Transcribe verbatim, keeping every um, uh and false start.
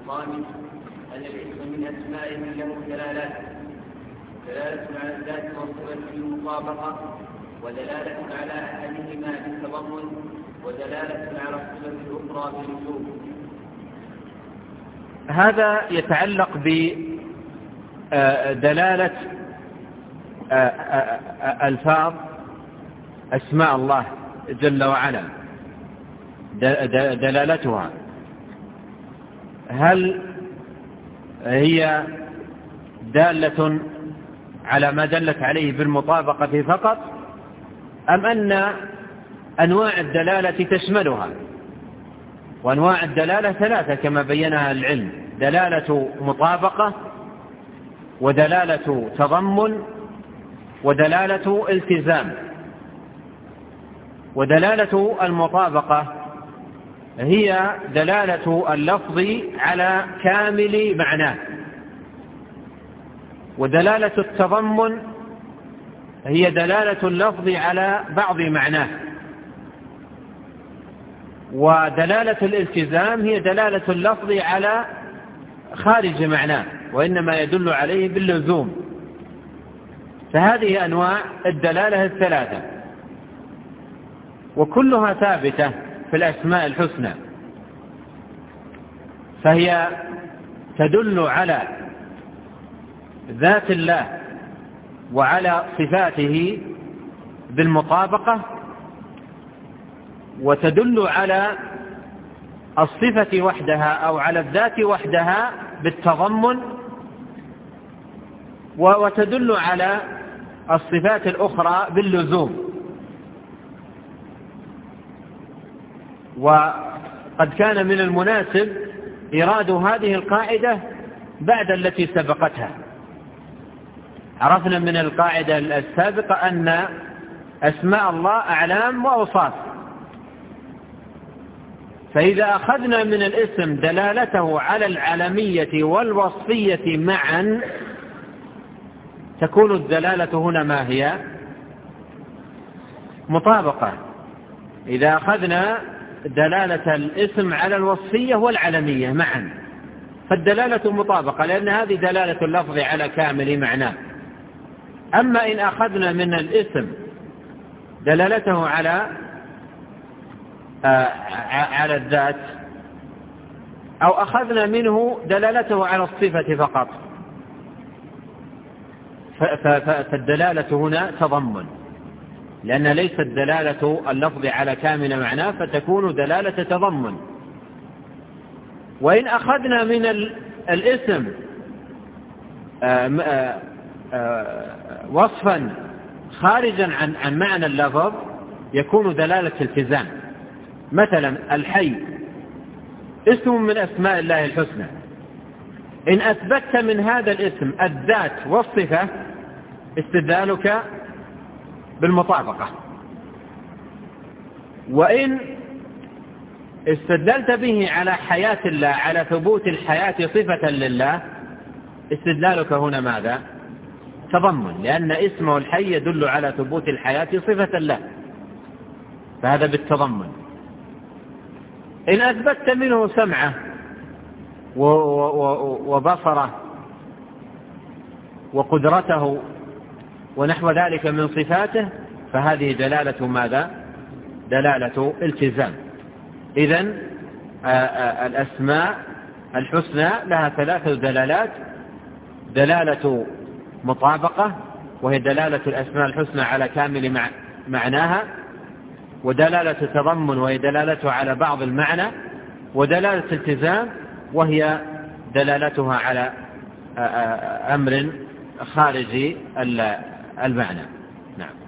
الخامس أن الاسم من أسمائه له دلالات: دلالة على الذات والصفة بالمطابقة، ودلالة على أحدهما بالتضمن، ودلالة على الصفة الأخرى باللزوم. هذا يتعلق بدلالة ألفاظ أسماء الله جل وعلا، دلالتها هل هي دالة على ما دلت عليه بالمطابقة فقط، أم أن أنواع الدلالة تشملها؟ وأنواع الدلالة ثلاثة كما بينها العلم: دلالة مطابقة، ودلالة تضمن، ودلالة التزام. ودلالة المطابقة هي دلالة اللفظ على كامل معناه، ودلالة التضمن هي دلالة اللفظ على بعض معناه، ودلالة الالتزام هي دلالة اللفظ على خارج معناه وإنما يدل عليه باللزوم. فهذه أنواع الدلالة الثلاثة، وكلها ثابتة في الأسماء الحسنى، فهي تدل على ذات الله وعلى صفاته بالمطابقة، وتدل على الصفة وحدها أو على الذات وحدها بالتضمن، وتدل على الصفات الأخرى باللزوم. وقد كان من المناسب إيراد هذه القاعدة بعد التي سبقتها. عرفنا من القاعدة السابقة أن أسماء الله أعلام وأوصاف، فإذا أخذنا من الاسم دلالته على العلمية والوصفية معا تكون الدلالة هنا ما هي؟ مطابقة. إذا أخذنا دلالة الاسم على الوصفية والعلمية معا فالدلالة مطابقة، لأن هذه دلالة اللفظ على كامل معناه. أما إن أخذنا من الاسم دلالته على آه على الذات، أو أخذنا منه دلالته على الصفة فقط، فالدلالة هنا تضمن، لأن ليست دلالة اللفظ على كامل معناه، فتكون دلالة تضمن. وإن أخذنا من الاسم آآ آآ وصفا خارجا عن عن معنى اللفظ يكون دلالة التزام. مثلا الحي اسم من أسماء الله الحسنى، إن أثبت من هذا الاسم الذات والصفة استدلالك بالمطابقة، وإن استدللت به على حياة الله، على ثبوت الحياة صفة لله، استدلالك هنا ماذا؟ تضمن، لأن اسمه الحي يدل على ثبوت الحياة صفة له، فهذا بالتضمن. إن أثبت منه سمعه وبصره وقدرته ونحو ذلك من صفاته فهذه دلالة ماذا؟ دلالة التزام. إذن الأسماء الحسنى لها ثلاث دلالات: دلالة مطابقة وهي دلالة الأسماء الحسنى على كامل معناها، ودلالة تضمن وهي دلالته على بعض المعنى، ودلالة التزام وهي دلالتها على أمر خارجي المعنى. نعم.